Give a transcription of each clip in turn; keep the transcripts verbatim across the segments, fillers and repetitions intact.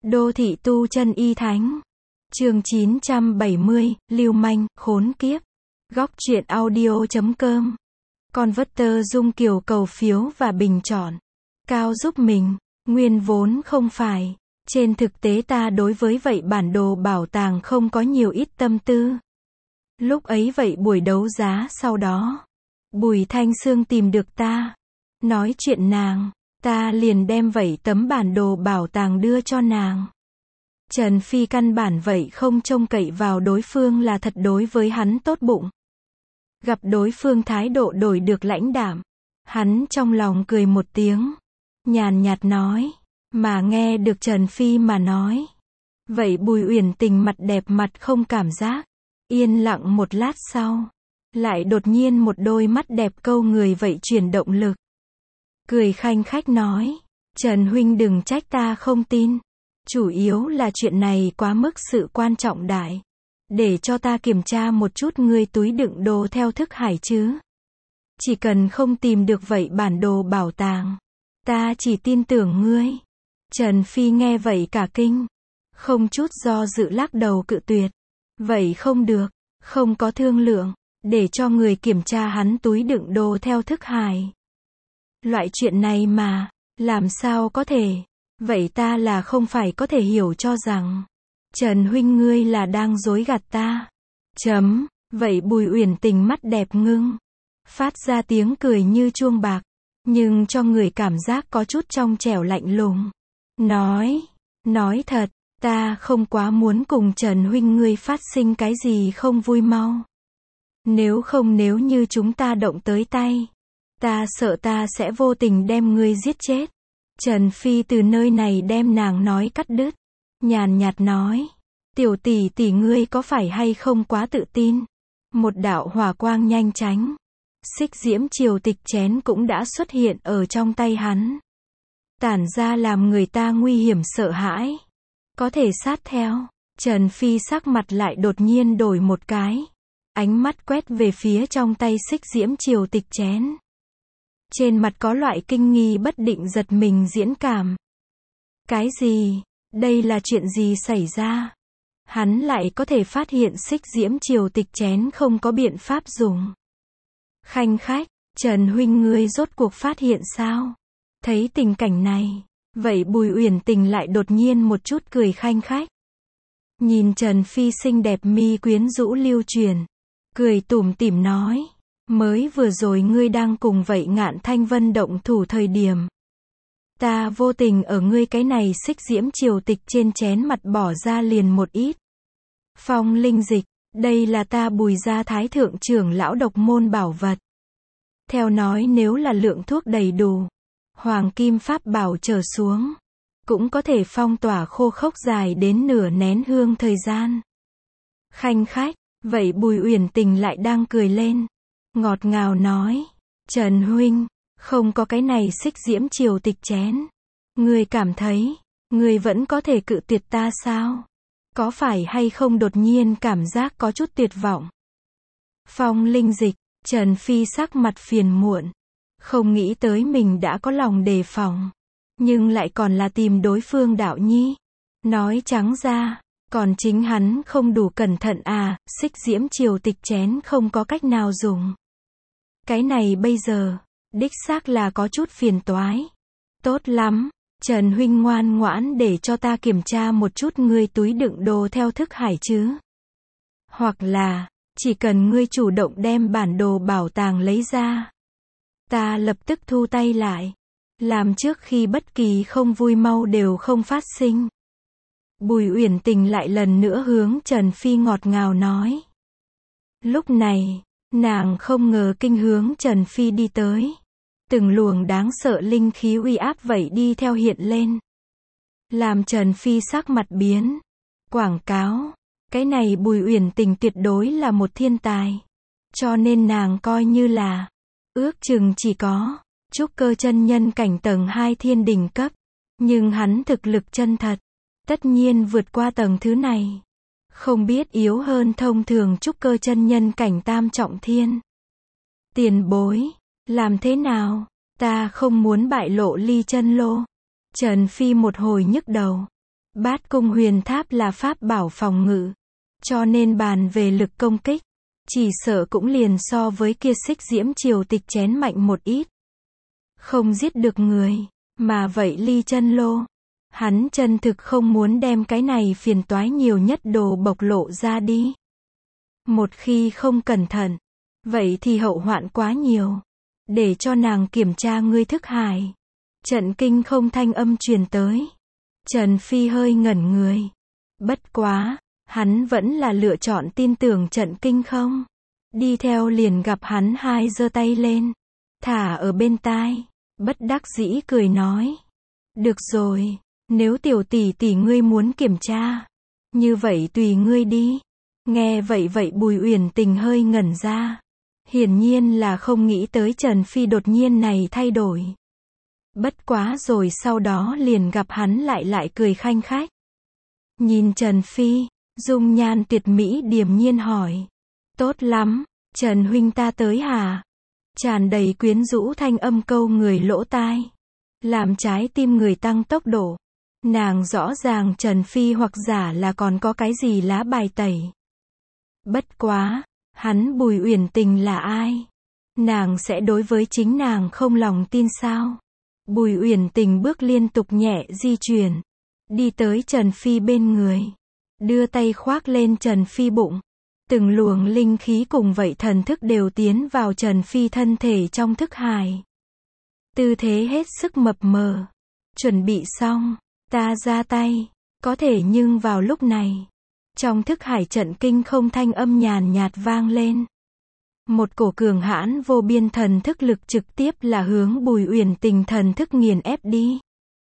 Đô thị tu chân y thánh. Chương chín trăm bảy mươi, lưu manh, khốn kiếp. Góc truyện audio chấm com. Converter Dung Kiều cầu phiếu và bình chọn. Cao giúp mình. Nguyên vốn không phải. Trên thực tế ta đối với vậy bản đồ bảo tàng không có nhiều ít tâm tư. Lúc ấy vậy buổi đấu giá sau đó, Bùi Thanh Sương tìm được ta. Nói chuyện nàng, ta liền đem vậy tấm bản đồ bảo tàng đưa cho nàng. Trần Phi căn bản vậy không trông cậy vào đối phương là thật đối với hắn tốt bụng. Gặp đối phương thái độ đổi được lãnh đạm, hắn trong lòng cười một tiếng, nhàn nhạt nói, mà nghe được Trần Phi mà nói. Vậy Bùi Uyển Tình mặt đẹp mặt không cảm giác, yên lặng một lát sau, lại đột nhiên một đôi mắt đẹp câu người vậy chuyển động lực. Cười khanh khách nói, Trần huynh đừng trách ta không tin. Chủ yếu là chuyện này quá mức sự quan trọng đại. Để cho ta kiểm tra một chút ngươi túi đựng đồ theo thức hải chứ. Chỉ cần không tìm được vậy bản đồ bảo tàng, ta chỉ tin tưởng ngươi. Trần Phi nghe vậy cả kinh, không chút do dự lắc đầu cự tuyệt. Vậy không được, không có thương lượng, để cho người kiểm tra hắn túi đựng đồ theo thức hải. Loại chuyện này mà, làm sao có thể? Vậy ta là không phải có thể hiểu cho rằng Trần huynh ngươi là đang dối gạt ta. Chấm, vậy Bùi Uyển Tình mắt đẹp ngưng, phát ra tiếng cười như chuông bạc, nhưng cho người cảm giác có chút trong trẻo lạnh lùng. Nói, nói thật, ta không quá muốn cùng Trần huynh ngươi phát sinh cái gì không vui mau. Nếu không nếu như chúng ta động tới tay, ta sợ ta sẽ vô tình đem ngươi giết chết. Trần Phi từ nơi này đem nàng nói cắt đứt, nhàn nhạt nói, tiểu tỷ tỷ ngươi có phải hay không quá tự tin. Một đạo hỏa quang nhanh chánh, xích diễm triều tịch chén cũng đã xuất hiện ở trong tay hắn, tản ra làm người ta nguy hiểm sợ hãi. Có thể sát theo. Trần Phi sắc mặt lại đột nhiên đổi một cái, ánh mắt quét về phía trong tay xích diễm triều tịch chén. Trên mặt có loại kinh nghi bất định giật mình diễn cảm. Cái gì? Đây là chuyện gì xảy ra? Hắn lại có thể phát hiện xích diễm triều tịch chén không có biện pháp dùng. Khanh khách, Trần huynh ngươi rốt cuộc phát hiện sao? Thấy tình cảnh này, vậy Bùi Uyển Tình lại đột nhiên một chút cười khanh khách. Nhìn Trần Phi xinh đẹp mi quyến rũ lưu truyền, cười tủm tỉm nói, mới vừa rồi ngươi đang cùng vậy Ngạn Thanh Vân động thủ thời điểm, ta vô tình ở ngươi cái này xích diễm triều tịch trên chén mặt bỏ ra liền một ít phong linh dịch. Đây là ta Bùi gia thái thượng trưởng lão độc môn bảo vật. Theo nói nếu là lượng thuốc đầy đủ, hoàng kim pháp bảo trở xuống, cũng có thể phong tỏa khô khốc dài đến nửa nén hương thời gian. Khanh khách, vậy Bùi Uyển Tình lại đang cười lên, ngọt ngào nói, Trần huynh, không có cái này xích diễm triều tịch chén, ngươi cảm thấy, ngươi vẫn có thể cự tuyệt ta sao? Có phải hay không đột nhiên cảm giác có chút tuyệt vọng? Phong linh dịch, Trần Phi sắc mặt phiền muộn, không nghĩ tới mình đã có lòng đề phòng, nhưng lại còn là tìm đối phương đạo nhi. Nói trắng ra, còn chính hắn không đủ cẩn thận à, xích diễm triều tịch chén không có cách nào dùng. Cái này bây giờ, đích xác là có chút phiền toái. Tốt lắm, Trần huynh ngoan ngoãn để cho ta kiểm tra một chút ngươi túi đựng đồ theo thức hải chứ. Hoặc là, chỉ cần ngươi chủ động đem bản đồ bảo tàng lấy ra, ta lập tức thu tay lại, làm trước khi bất kỳ không vui mau đều không phát sinh. Bùi Uyển Tình lại lần nữa hướng Trần Phi ngọt ngào nói. Lúc này, nàng không ngờ kinh hướng Trần Phi đi tới. Từng luồng đáng sợ linh khí uy áp vậy đi theo hiện lên, làm Trần Phi sắc mặt biến. Quảng cáo, cái này Bùi Uyển Tình tuyệt đối là một thiên tài, cho nên nàng coi như là, ước chừng chỉ có trúc cơ chân nhân cảnh tầng hai thiên đỉnh cấp, nhưng hắn thực lực chân thật, tất nhiên vượt qua tầng thứ này, không biết yếu hơn thông thường trúc cơ chân nhân cảnh tam trọng thiên. Tiền bối, làm thế nào? Ta không muốn bại lộ ly chân lô. Trần Phi một hồi nhức đầu. Bát cung huyền tháp là pháp bảo phòng ngự, cho nên bàn về lực công kích, chỉ sợ cũng liền so với kia Xích Diễm Triều Tịch chén mạnh một ít. Không giết được người, mà vậy Ly Chân Lô, hắn chân thực không muốn đem cái này phiền toái nhiều nhất đồ bộc lộ ra đi. Một khi không cẩn thận, vậy thì hậu hoạn quá nhiều. Để cho nàng kiểm tra ngươi thức hải. Trận kinh không thanh âm truyền tới. Trần Phi hơi ngẩn người. Bất quá, hắn vẫn là lựa chọn tin tưởng trận kinh không. Đi theo liền gặp hắn hai giơ tay lên, thả ở bên tai, bất đắc dĩ cười nói. Được rồi, nếu tiểu tỷ tỷ ngươi muốn kiểm tra, như vậy tùy ngươi đi. Nghe vậy vậy Bùi Uyển Tình hơi ngẩn ra. Hiển nhiên là không nghĩ tới Trần Phi đột nhiên này thay đổi. Bất quá rồi sau đó liền gặp hắn lại lại cười khanh khách. Nhìn Trần Phi, dung nhan tuyệt mỹ điềm nhiên hỏi. Tốt lắm, Trần huynh ta tới hả? Tràn đầy quyến rũ thanh âm câu người lỗ tai. Làm trái tim người tăng tốc độ. Nàng rõ ràng Trần Phi hoặc giả là còn có cái gì lá bài tẩy. Bất quá, hắn Bùi Uyển Tình là ai? Nàng sẽ đối với chính nàng không lòng tin sao? Bùi Uyển Tình bước liên tục nhẹ di chuyển, đi tới Trần Phi bên người, đưa tay khoác lên Trần Phi bụng. Từng luồng linh khí cùng vậy thần thức đều tiến vào Trần Phi thân thể trong thức hải. Tư thế hết sức mập mờ. Chuẩn bị xong, ta ra tay. Có thể nhưng vào lúc này, trong thức hải trận kinh không thanh âm nhàn nhạt vang lên. Một cổ cường hãn vô biên thần thức lực trực tiếp là hướng Bùi Uyển Tình thần thức nghiền ép đi.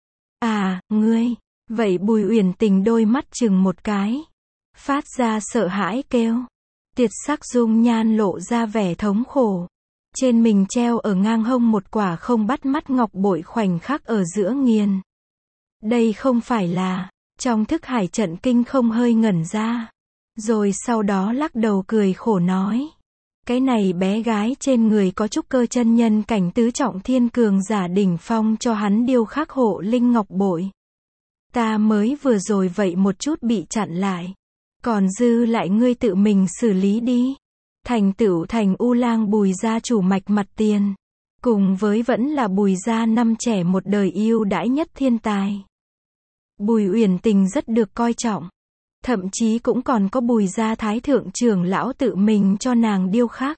À, ngươi, vậy Bùi Uyển Tình đôi mắt chừng một cái, phát ra sợ hãi kêu. Tiệt sắc dung nhan lộ ra vẻ thống khổ. Trên mình treo ở ngang hông một quả không bắt mắt ngọc bội khoảnh khắc ở giữa nghiền. Đây không phải là, trong thức hải trận kinh không hơi ngẩn ra. Rồi sau đó lắc đầu cười khổ nói. Cái này bé gái trên người có trúc cơ chân nhân cảnh tứ trọng thiên cường giả đỉnh phong cho hắn điêu khắc hộ linh ngọc bội. Ta mới vừa rồi vậy một chút bị chặn lại. Còn dư lại ngươi tự mình xử lý đi. Thành tựu thành U Lang Bùi gia chủ mạch mặt tiền. Cùng với vẫn là Bùi gia năm trẻ một đời yêu đãi nhất thiên tài. Bùi Uyển Tình rất được coi trọng. Thậm chí cũng còn có Bùi gia thái thượng trưởng lão tự mình cho nàng điêu khắc.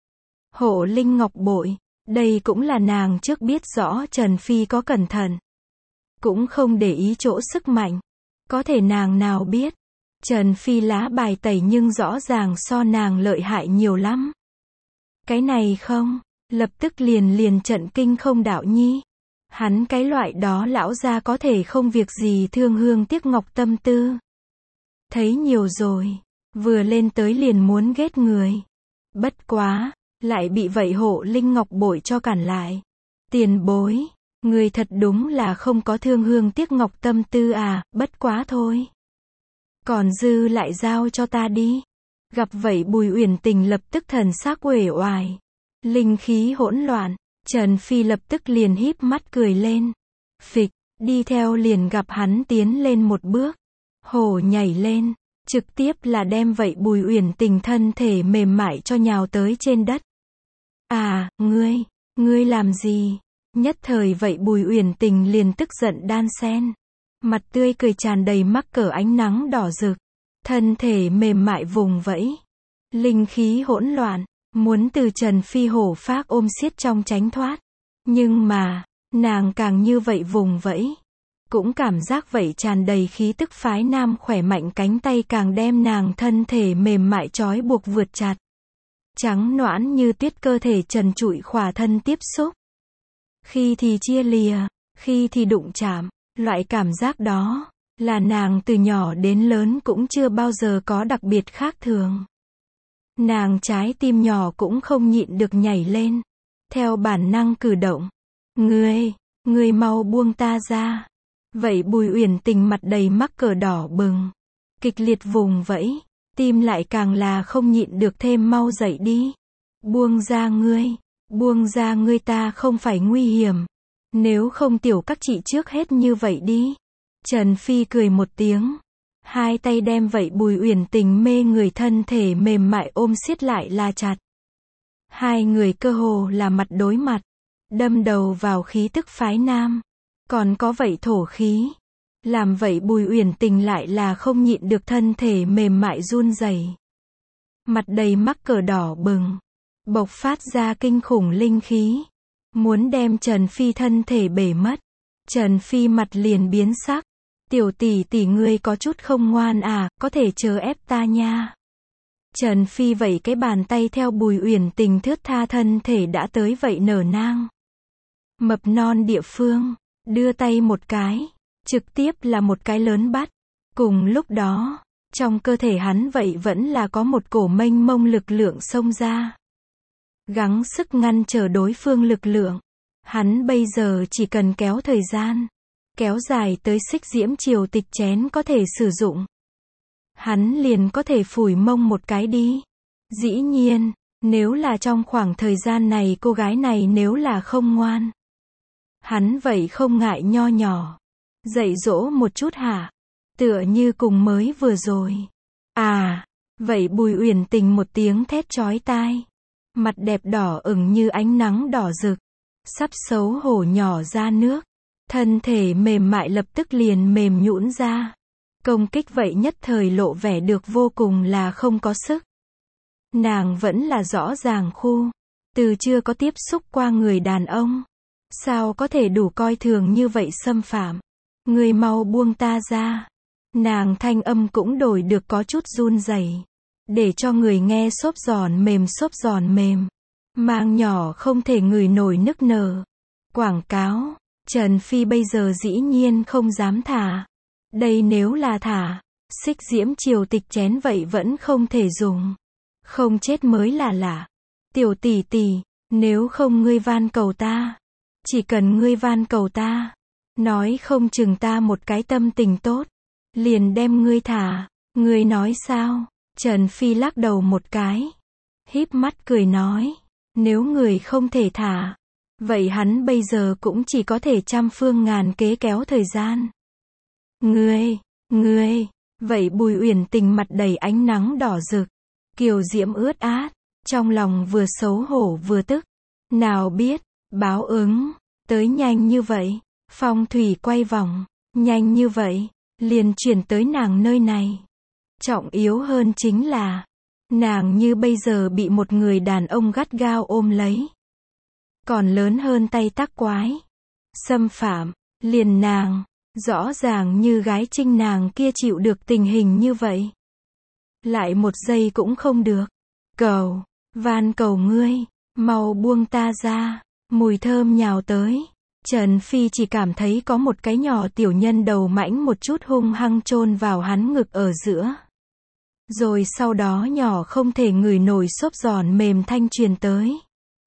Hộ linh ngọc bội, đây cũng là nàng trước biết rõ Trần Phi có cẩn thận. Cũng không để ý chỗ sức mạnh. Có thể nàng nào biết. Trần Phi lá bài tẩy nhưng rõ ràng so nàng lợi hại nhiều lắm. Cái này không, lập tức liền liền trận kinh không đạo nhi. Hắn cái loại đó lão gia có thể không việc gì thương hương tiếc ngọc tâm tư. Thấy nhiều rồi, vừa lên tới liền muốn ghét người. Bất quá, lại bị vậy hộ linh ngọc bội cho cản lại. Tiền bối, người thật đúng là không có thương hương tiếc ngọc tâm tư à, bất quá thôi. Còn dư lại giao cho ta đi. Gặp vậy Bùi Uyển Tình lập tức thần sắc uể oải. Linh khí hỗn loạn, Trần Phi lập tức liền híp mắt cười lên. Phịch, đi theo liền gặp hắn tiến lên một bước. Hổ nhảy lên, trực tiếp là đem vậy Bùi Uyển Tình thân thể mềm mại cho nhào tới trên đất. À, ngươi, ngươi làm gì? Nhất thời vậy Bùi Uyển Tình liền tức giận đan sen. Mặt tươi cười tràn đầy mắc cỡ ánh nắng đỏ rực. Thân thể mềm mại vùng vẫy. Linh khí hỗn loạn, muốn từ Trần Phi hổ phác ôm siết trong tránh thoát. Nhưng mà, nàng càng như vậy vùng vẫy. Cũng cảm giác vậy tràn đầy khí tức phái nam khỏe mạnh cánh tay càng đem nàng thân thể mềm mại trói buộc vượt chặt. Trắng nõn như tuyết cơ thể trần trụi khỏa thân tiếp xúc. Khi thì chia lìa, khi thì đụng chạm. Loại cảm giác đó, là nàng từ nhỏ đến lớn cũng chưa bao giờ có đặc biệt khác thường. Nàng trái tim nhỏ cũng không nhịn được nhảy lên. Theo bản năng cử động. Ngươi, ngươi mau buông ta ra. Vậy Bùi Uyển Tình mặt đầy mắc cỡ đỏ bừng. Kịch liệt vùng vẫy. Tim lại càng là không nhịn được thêm mau dậy đi. Buông ra ngươi. Buông ra ngươi ta không phải nguy hiểm. Nếu không tiểu các chị trước hết như vậy đi. Trần Phi cười một tiếng. Hai tay đem vậy Bùi Uyển Tình mê người thân thể mềm mại ôm siết lại là chặt. Hai người cơ hồ là mặt đối mặt. Đâm đầu vào khí tức phái nam. Còn có vậy thổ khí. Làm vậy Bùi Uyển Tình lại là không nhịn được thân thể mềm mại run rẩy. Mặt đầy mắc cỡ đỏ bừng. Bộc phát ra kinh khủng linh khí. Muốn đem Trần Phi thân thể bể mất. Trần Phi mặt liền biến sắc. Tiểu tỷ tỷ ngươi có chút không ngoan à, có thể chớ ép ta nha. Trần Phi vậy cái bàn tay theo Bùi Uyển Tình thướt tha thân thể đã tới vậy nở nang. Mập non địa phương, đưa tay một cái, trực tiếp là một cái lớn bắt. Cùng lúc đó, trong cơ thể hắn vậy vẫn là có một cổ mênh mông lực lượng xông ra. Gắng sức ngăn trở đối phương lực lượng. Hắn bây giờ chỉ cần kéo thời gian. Kéo dài tới xích diễm triều tịch chén có thể sử dụng. Hắn liền có thể phủi mông một cái đi. Dĩ nhiên, nếu là trong khoảng thời gian này cô gái này nếu là không ngoan. Hắn vậy không ngại nho nhỏ. Dạy dỗ một chút hả? Tựa như cùng mới vừa rồi. À, vậy Bùi Uyển Tình một tiếng thét chói tai. Mặt đẹp đỏ ửng như ánh nắng đỏ rực. Sắp xấu hổ nhỏ ra nước. Thân thể mềm mại lập tức liền mềm nhũn ra. Công kích vậy nhất thời lộ vẻ được vô cùng là không có sức. Nàng vẫn là rõ ràng khu. Từ chưa có tiếp xúc qua người đàn ông. Sao có thể đủ coi thường như vậy xâm phạm. Người mau buông ta ra. Nàng thanh âm cũng đổi được có chút run rẩy. Để cho người nghe xốp giòn mềm xốp giòn mềm. Mang nhỏ không thể ngửi nổi nức nở. Quảng cáo. Trần Phi bây giờ dĩ nhiên không dám thả. Đây nếu là thả, xích diễm triều tịch chén vậy vẫn không thể dùng. Không chết mới là lạ. Tiểu tỷ tỷ, nếu không ngươi van cầu ta. Chỉ cần ngươi van cầu ta. Nói không chừng ta một cái tâm tình tốt. Liền đem ngươi thả. Ngươi nói sao? Trần Phi lắc đầu một cái. Híp mắt cười nói. Nếu người không thể thả. Vậy hắn bây giờ cũng chỉ có thể trăm phương ngàn kế kéo thời gian. Ngươi, ngươi, vậy Bùi Uyển Tình mặt đầy ánh nắng đỏ rực. Kiều diễm ướt át. Trong lòng vừa xấu hổ vừa tức. Nào biết, báo ứng, tới nhanh như vậy. Phong thủy quay vòng, nhanh như vậy, liền chuyển tới nàng nơi này. Trọng yếu hơn chính là, nàng như bây giờ bị một người đàn ông gắt gao ôm lấy. Còn lớn hơn tay tác quái. Xâm phạm, liền nàng, rõ ràng như gái trinh nàng kia chịu được tình hình như vậy. Lại một giây cũng không được. Cầu, van cầu ngươi, mau buông ta ra. Mùi thơm nhào tới. Trần Phi chỉ cảm thấy có một cái nhỏ tiểu nhân đầu mãnh một chút hung hăng chôn vào hắn ngực ở giữa. Rồi sau đó nhỏ không thể ngửi nổi xốp giòn mềm thanh truyền tới.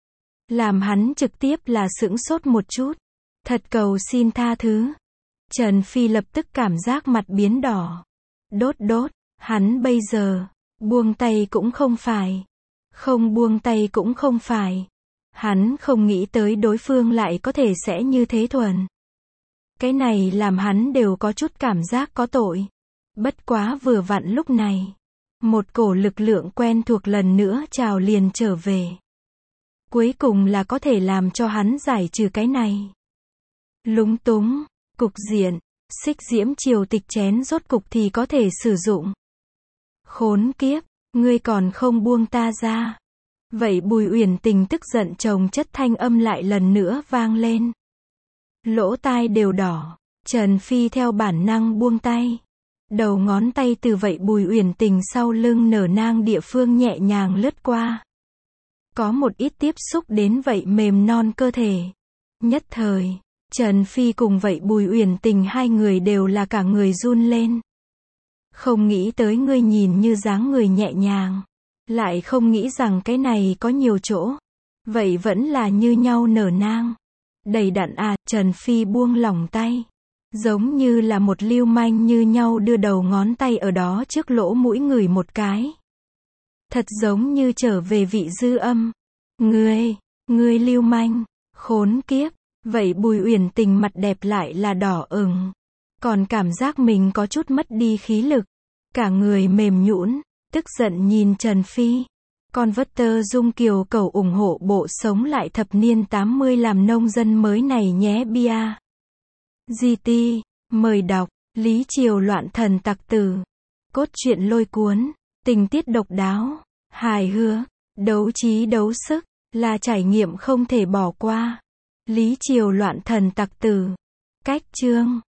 Làm hắn trực tiếp là sững sốt một chút. Thật cầu xin tha thứ. Trần Phi lập tức cảm giác mặt biến đỏ. Đốt đốt, hắn bây giờ, buông tay cũng không phải. Không buông tay cũng không phải. Hắn không nghĩ tới đối phương lại có thể sẽ như thế thuần. Cái này làm hắn đều có chút cảm giác có tội. Bất quá vừa vặn lúc này. Một cổ lực lượng quen thuộc lần nữa trào liền trở về. Cuối cùng là có thể làm cho hắn giải trừ cái này. Lúng túng, cục diện, xích diễm triều tịch chén rốt cục thì có thể sử dụng. Khốn kiếp, ngươi còn không buông ta ra. Vậy Bùi Uyển Tình tức giận chồng chất thanh âm lại lần nữa vang lên. Lỗ tai đều đỏ, Trần Phi theo bản năng buông tay. Đầu ngón tay từ vậy Bùi Uyển Tình sau lưng nở nang địa phương nhẹ nhàng lướt qua. Có một ít tiếp xúc đến vậy mềm non cơ thể. Nhất thời, Trần Phi cùng vậy Bùi Uyển Tình hai người đều là cả người run lên. Không nghĩ tới ngươi nhìn như dáng người nhẹ nhàng. Lại không nghĩ rằng cái này có nhiều chỗ. Vậy vẫn là như nhau nở nang. Đầy đặn à, Trần Phi buông lỏng tay. Giống như là một lưu manh như nhau đưa đầu ngón tay ở đó trước lỗ mũi người một cái. Thật giống như trở về vị dư âm. Ngươi, ngươi lưu manh, khốn kiếp. Vậy Bùi Uyển Tình mặt đẹp lại là đỏ ửng. còn cảm giác mình có chút mất đi khí lực. Cả người mềm nhũn, tức giận nhìn Trần Phi. Converter Dung Kiều cầu ủng hộ bộ sống lại thập niên tám mươi làm nông dân mới này nhé bia. giê tê, mời đọc, Lý Triều loạn thần tặc tử. Cốt truyện lôi cuốn, tình tiết độc đáo, hài hước, đấu trí đấu sức, là trải nghiệm không thể bỏ qua. Lý Triều loạn thần tặc tử. Cách chương